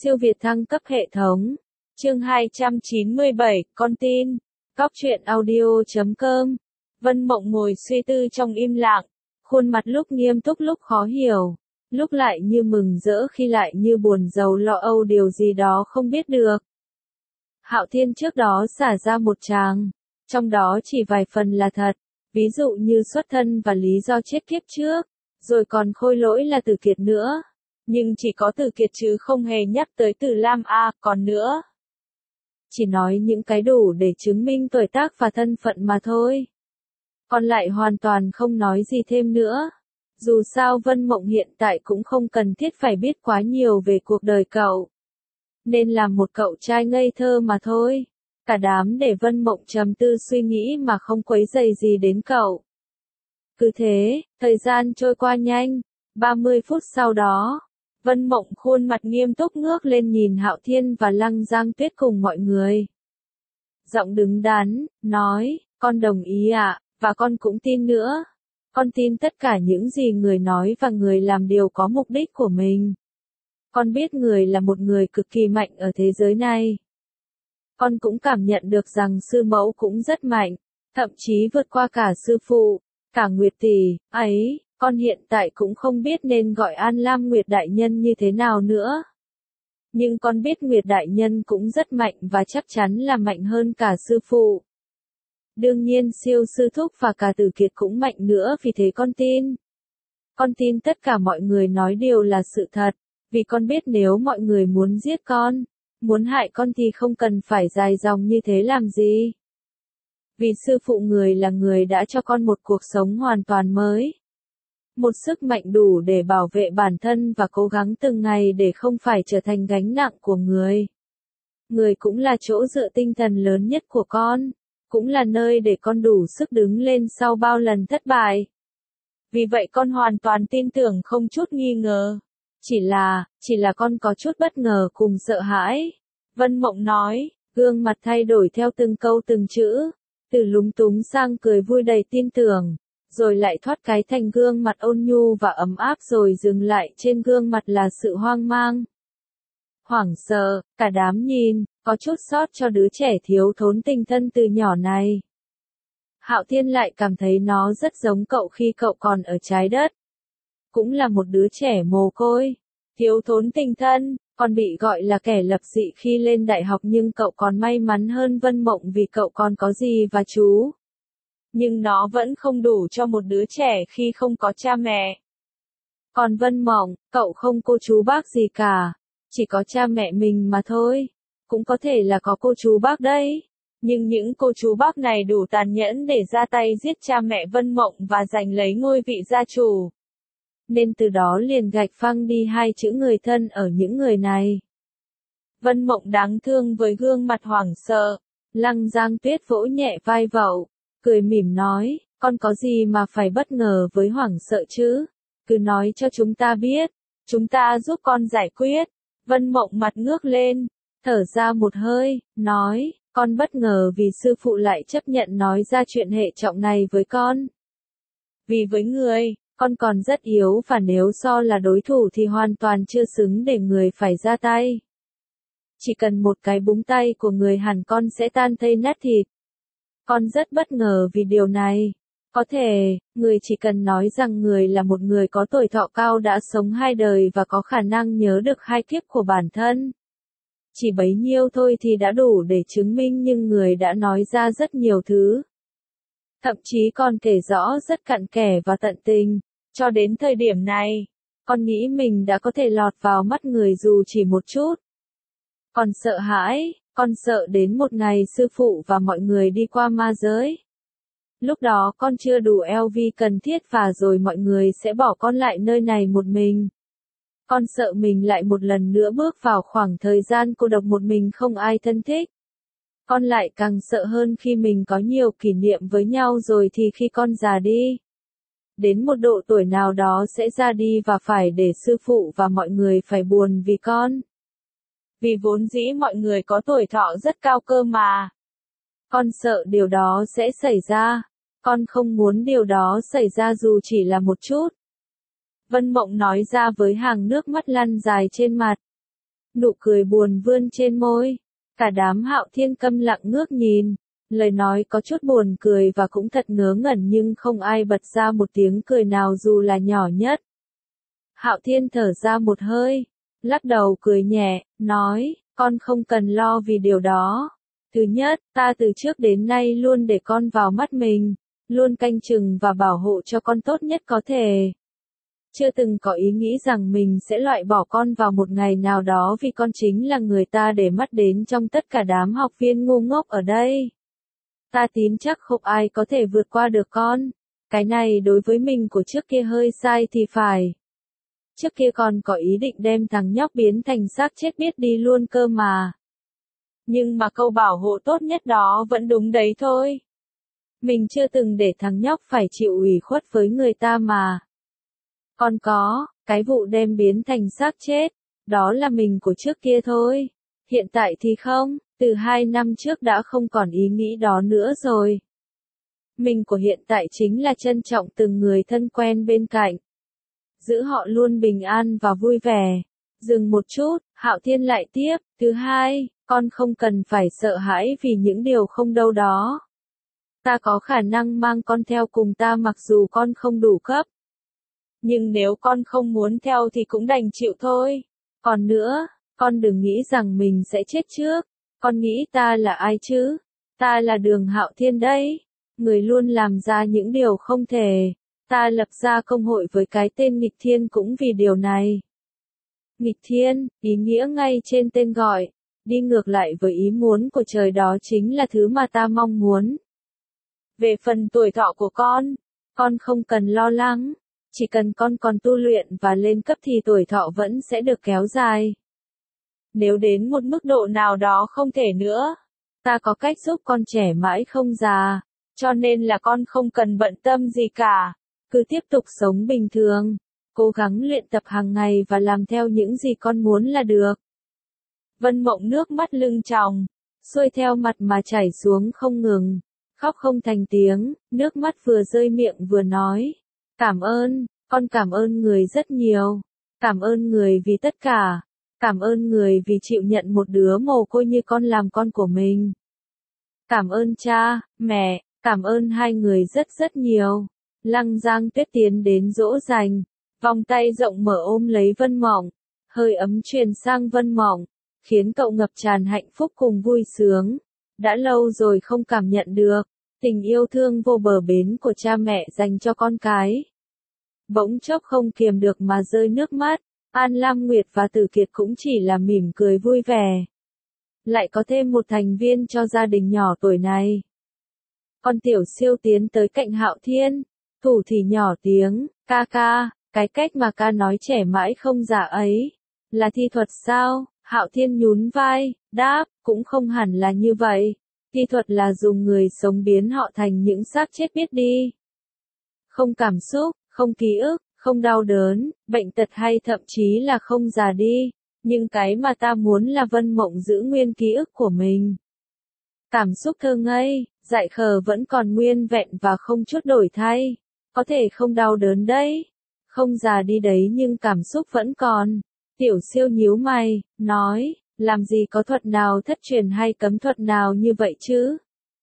Siêu việt thăng cấp hệ thống. Chương 297, con tin. Cóc truyện audio.com. Vân Mộng ngồi suy tư trong im lặng, khuôn mặt lúc nghiêm túc lúc khó hiểu, lúc lại như mừng rỡ khi lại như buồn rầu lo âu điều gì đó không biết được. Hạo Thiên trước đó xả ra một tràng, trong đó chỉ vài phần là thật, ví dụ như xuất thân và lý do chết kiếp trước, rồi còn khôi lỗi là Tử Kiệt nữa. Nhưng chỉ có Tử Kiệt chứ không hề nhắc tới Tử Lam A, còn nữa. Chỉ nói những cái đủ để chứng minh tuổi tác và thân phận mà thôi. Còn lại hoàn toàn không nói gì thêm nữa. Dù sao Vân Mộng hiện tại cũng không cần thiết phải biết quá nhiều về cuộc đời cậu. Nên làm một cậu trai ngây thơ mà thôi. Cả đám để Vân Mộng trầm tư suy nghĩ mà không quấy rầy gì đến cậu. Cứ thế, thời gian trôi qua nhanh. 30 phút sau đó, Vân Mộng khuôn mặt nghiêm túc ngước lên nhìn Hạo Thiên và Lăng Giang Tuyết cùng mọi người. Giọng đứng đắn, nói, con đồng ý ạ, và con cũng tin nữa. Con tin tất cả những gì người nói và người làm đều có mục đích của mình. Con biết người là một người cực kỳ mạnh ở thế giới này. Con cũng cảm nhận được rằng sư mẫu cũng rất mạnh, thậm chí vượt qua cả sư phụ, cả Nguyệt tỷ, ấy. Con hiện tại cũng không biết nên gọi An Lam Nguyệt Đại Nhân như thế nào nữa. Nhưng con biết Nguyệt Đại Nhân cũng rất mạnh và chắc chắn là mạnh hơn cả sư phụ. Đương nhiên siêu sư thúc và cả Tử Kiệt cũng mạnh nữa, vì thế con tin. Con tin tất cả mọi người nói đều là sự thật, vì con biết nếu mọi người muốn giết con, muốn hại con thì không cần phải dài dòng như thế làm gì. Vì sư phụ người là người đã cho con một cuộc sống hoàn toàn mới. Một sức mạnh đủ để bảo vệ bản thân và cố gắng từng ngày để không phải trở thành gánh nặng của người. Người cũng là chỗ dựa tinh thần lớn nhất của con, cũng là nơi để con đủ sức đứng lên sau bao lần thất bại. Vì vậy con hoàn toàn tin tưởng không chút nghi ngờ. Chỉ là con có chút bất ngờ cùng sợ hãi. Vân Mộng nói, gương mặt thay đổi theo từng câu từng chữ, từ lúng túng sang cười vui đầy tin tưởng. Rồi lại thoát cái thành gương mặt ôn nhu và ấm áp rồi dừng lại trên gương mặt là sự hoang mang. Hoảng sợ, cả đám nhìn, có chút xót cho đứa trẻ thiếu thốn tình thân từ nhỏ này. Hạo Thiên lại cảm thấy nó rất giống cậu khi cậu còn ở trái đất. Cũng là một đứa trẻ mồ côi, thiếu thốn tình thân, còn bị gọi là kẻ lập dị khi lên đại học, nhưng cậu còn may mắn hơn Vân Mộng vì cậu còn có dì và chú. Nhưng nó vẫn không đủ cho một đứa trẻ khi không có cha mẹ. Còn Vân Mộng, cậu không cô chú bác gì cả, chỉ có cha mẹ mình mà thôi. Cũng có thể là có cô chú bác đấy, nhưng những cô chú bác này đủ tàn nhẫn để ra tay giết cha mẹ Vân Mộng và giành lấy ngôi vị gia chủ. Nên từ đó liền gạch phăng đi hai chữ người thân ở những người này. Vân Mộng đáng thương với gương mặt hoảng sợ. Lăng Giang Tuyết vỗ nhẹ vai vậu, cười mỉm nói, con có gì mà phải bất ngờ với hoảng sợ chứ? Cứ nói cho chúng ta biết, chúng ta giúp con giải quyết. Vân Mộng mặt ngước lên, thở ra một hơi, nói, con bất ngờ vì sư phụ lại chấp nhận nói ra chuyện hệ trọng này với con. Vì với người, con còn rất yếu và nếu so là đối thủ thì hoàn toàn chưa xứng để người phải ra tay. Chỉ cần một cái búng tay của người hẳn con sẽ tan thây nát thịt. Con rất bất ngờ vì điều này. Có thể, người chỉ cần nói rằng người là một người có tuổi thọ cao đã sống 2 đời và có khả năng nhớ được 2 kiếp của bản thân. Chỉ bấy nhiêu thôi thì đã đủ để chứng minh, nhưng người đã nói ra rất nhiều thứ. Thậm chí còn kể rõ rất cặn kẽ và tận tình. Cho đến thời điểm này, con nghĩ mình đã có thể lọt vào mắt người dù chỉ một chút. Con sợ hãi. Con sợ đến một ngày sư phụ và mọi người đi qua ma giới. Lúc đó con chưa đủ LV cần thiết và rồi mọi người sẽ bỏ con lại nơi này một mình. Con sợ mình lại một lần nữa bước vào khoảng thời gian cô độc một mình không ai thân thích. Con lại càng sợ hơn khi mình có nhiều kỷ niệm với nhau rồi thì khi con già đi. Đến một độ tuổi nào đó sẽ ra đi và phải để sư phụ và mọi người phải buồn vì con. Vì vốn dĩ mọi người có tuổi thọ rất cao cơ mà. Con sợ điều đó sẽ xảy ra. Con không muốn điều đó xảy ra dù chỉ là một chút. Vân Mộng nói ra với hàng nước mắt lăn dài trên mặt. Nụ cười buồn vươn trên môi. Cả đám Hạo Thiên câm lặng ngước nhìn. Lời nói có chút buồn cười và cũng thật ngớ ngẩn nhưng không ai bật ra một tiếng cười nào dù là nhỏ nhất. Hạo Thiên thở ra một hơi, lắc đầu cười nhẹ, nói, con không cần lo vì điều đó. Thứ nhất, ta từ trước đến nay luôn để con vào mắt mình, luôn canh chừng và bảo hộ cho con tốt nhất có thể. Chưa từng có ý nghĩ rằng mình sẽ loại bỏ con vào một ngày nào đó vì con chính là người ta để mắt đến trong tất cả đám học viên ngu ngốc ở đây. Ta tin chắc không ai có thể vượt qua được con. Cái này đối với mình của trước kia hơi sai thì phải. Trước kia còn có ý định đem thằng nhóc biến thành xác chết biết đi luôn cơ mà. Nhưng mà câu bảo hộ tốt nhất đó vẫn đúng đấy thôi. Mình chưa từng để thằng nhóc phải chịu ủy khuất với người ta mà. Còn có, cái vụ đem biến thành xác chết, đó là mình của trước kia thôi. Hiện tại thì không, từ 2 năm trước đã không còn ý nghĩ đó nữa rồi. Mình của hiện tại chính là trân trọng từng người thân quen bên cạnh. Giữ họ luôn bình an và vui vẻ. Dừng một chút, Hạo Thiên lại tiếp, thứ hai, con không cần phải sợ hãi vì những điều không đâu đó. Ta có khả năng mang con theo cùng ta mặc dù con không đủ cấp. Nhưng nếu con không muốn theo thì cũng đành chịu thôi. Còn nữa, con đừng nghĩ rằng mình sẽ chết trước. Con nghĩ ta là ai chứ? Ta là Đường Hạo Thiên đấy. Người luôn làm ra những điều không thể. Ta lập ra công hội với cái tên Nghịch Thiên cũng vì điều này. Nghịch Thiên, ý nghĩa ngay trên tên gọi. Đi ngược lại với ý muốn của trời đó chính là thứ mà ta mong muốn. Về phần tuổi thọ của con không cần lo lắng. Chỉ cần con còn tu luyện và lên cấp thì tuổi thọ vẫn sẽ được kéo dài. Nếu đến một mức độ nào đó không thể nữa, ta có cách giúp con trẻ mãi không già, cho nên là con không cần bận tâm gì cả, cứ tiếp tục sống bình thường, cố gắng luyện tập hàng ngày và làm theo những gì con muốn là được. Vân Mộng nước mắt lưng tròng, xuôi theo mặt mà chảy xuống không ngừng, khóc không thành tiếng, nước mắt vừa rơi miệng vừa nói. Cảm ơn, con cảm ơn người rất nhiều. Cảm ơn người vì tất cả. Cảm ơn người vì chịu nhận một đứa mồ côi như con làm con của mình. Cảm ơn cha, mẹ, cảm ơn hai người rất rất nhiều. Lăng Giang Tuyết tiến đến dỗ dành, vòng tay rộng mở ôm lấy Vân Mộng, hơi ấm truyền sang Vân Mộng, khiến cậu ngập tràn hạnh phúc cùng vui sướng. Đã lâu rồi không cảm nhận được tình yêu thương vô bờ bến của cha mẹ dành cho con cái. Bỗng chốc không kiềm được mà rơi nước mắt, An Lam Nguyệt và Tử Kiệt cũng chỉ là mỉm cười vui vẻ. Lại có thêm một thành viên cho gia đình nhỏ tuổi này. Con Tiểu Siêu tiến tới cạnh Hạo Thiên, thủ thì nhỏ tiếng, ca ca, cái cách mà ca nói trẻ mãi không già ấy, là thi thuật sao? Hạo Thiên nhún vai, đáp, cũng không hẳn là như vậy. Thi thuật là dùng người sống biến họ thành những xác chết biết đi. Không cảm xúc, không ký ức, không đau đớn, bệnh tật hay thậm chí là không già đi. Nhưng cái mà ta muốn là Vân Mộng giữ nguyên ký ức của mình. Cảm xúc thơ ngây, dại khờ vẫn còn nguyên vẹn và không chút đổi thay. Có thể không đau đớn đấy. Không già đi đấy nhưng cảm xúc vẫn còn. Tiểu Siêu nhíu mày, nói, làm gì có thuật nào thất truyền hay cấm thuật nào như vậy chứ?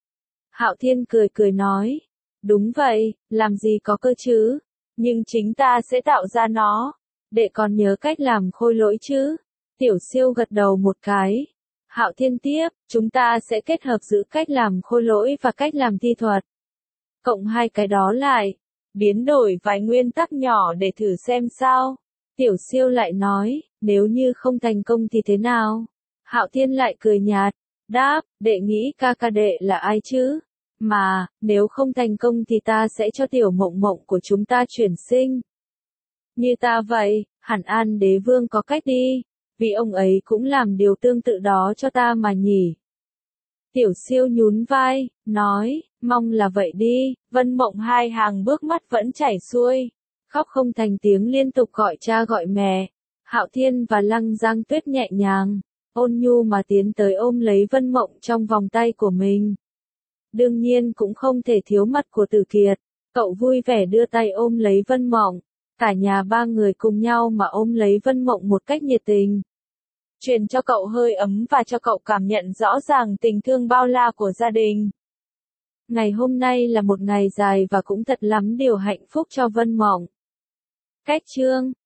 Hạo Thiên cười cười nói, đúng vậy, làm gì có cơ chứ? Nhưng chính ta sẽ tạo ra nó. Đệ còn nhớ cách làm khôi lỗi chứ? Tiểu Siêu gật đầu một cái. Hạo Thiên tiếp, chúng ta sẽ kết hợp giữa cách làm khôi lỗi và cách làm thi thuật. Cộng hai cái đó lại, biến đổi vài nguyên tắc nhỏ để thử xem sao. Tiểu Siêu lại nói, nếu như không thành công thì thế nào? Hạo Thiên lại cười nhạt, đáp, đệ nghĩ ca ca đệ là ai chứ? Mà, nếu không thành công thì ta sẽ cho Tiểu Mộng Mộng của chúng ta chuyển sinh. Như ta vậy, hẳn An Đế Vương có cách đi, vì ông ấy cũng làm điều tương tự đó cho ta mà nhỉ. Tiểu Siêu nhún vai, nói, mong là vậy đi. Vân Mộng hai hàng bước mắt vẫn chảy xuôi, khóc không thành tiếng liên tục gọi cha gọi mẹ. Hạo Thiên và Lăng Giang Tuyết nhẹ nhàng, ôn nhu mà tiến tới ôm lấy Vân Mộng trong vòng tay của mình. Đương nhiên cũng không thể thiếu mặt của Tử Kiệt, cậu vui vẻ đưa tay ôm lấy Vân Mộng, cả nhà ba người cùng nhau mà ôm lấy Vân Mộng một cách nhiệt tình. truyền cho cậu hơi ấm và cho cậu cảm nhận rõ ràng tình thương bao la của gia đình. Ngày hôm nay là một ngày dài và cũng thật lắm điều hạnh phúc cho Vân Mộng. Cách chương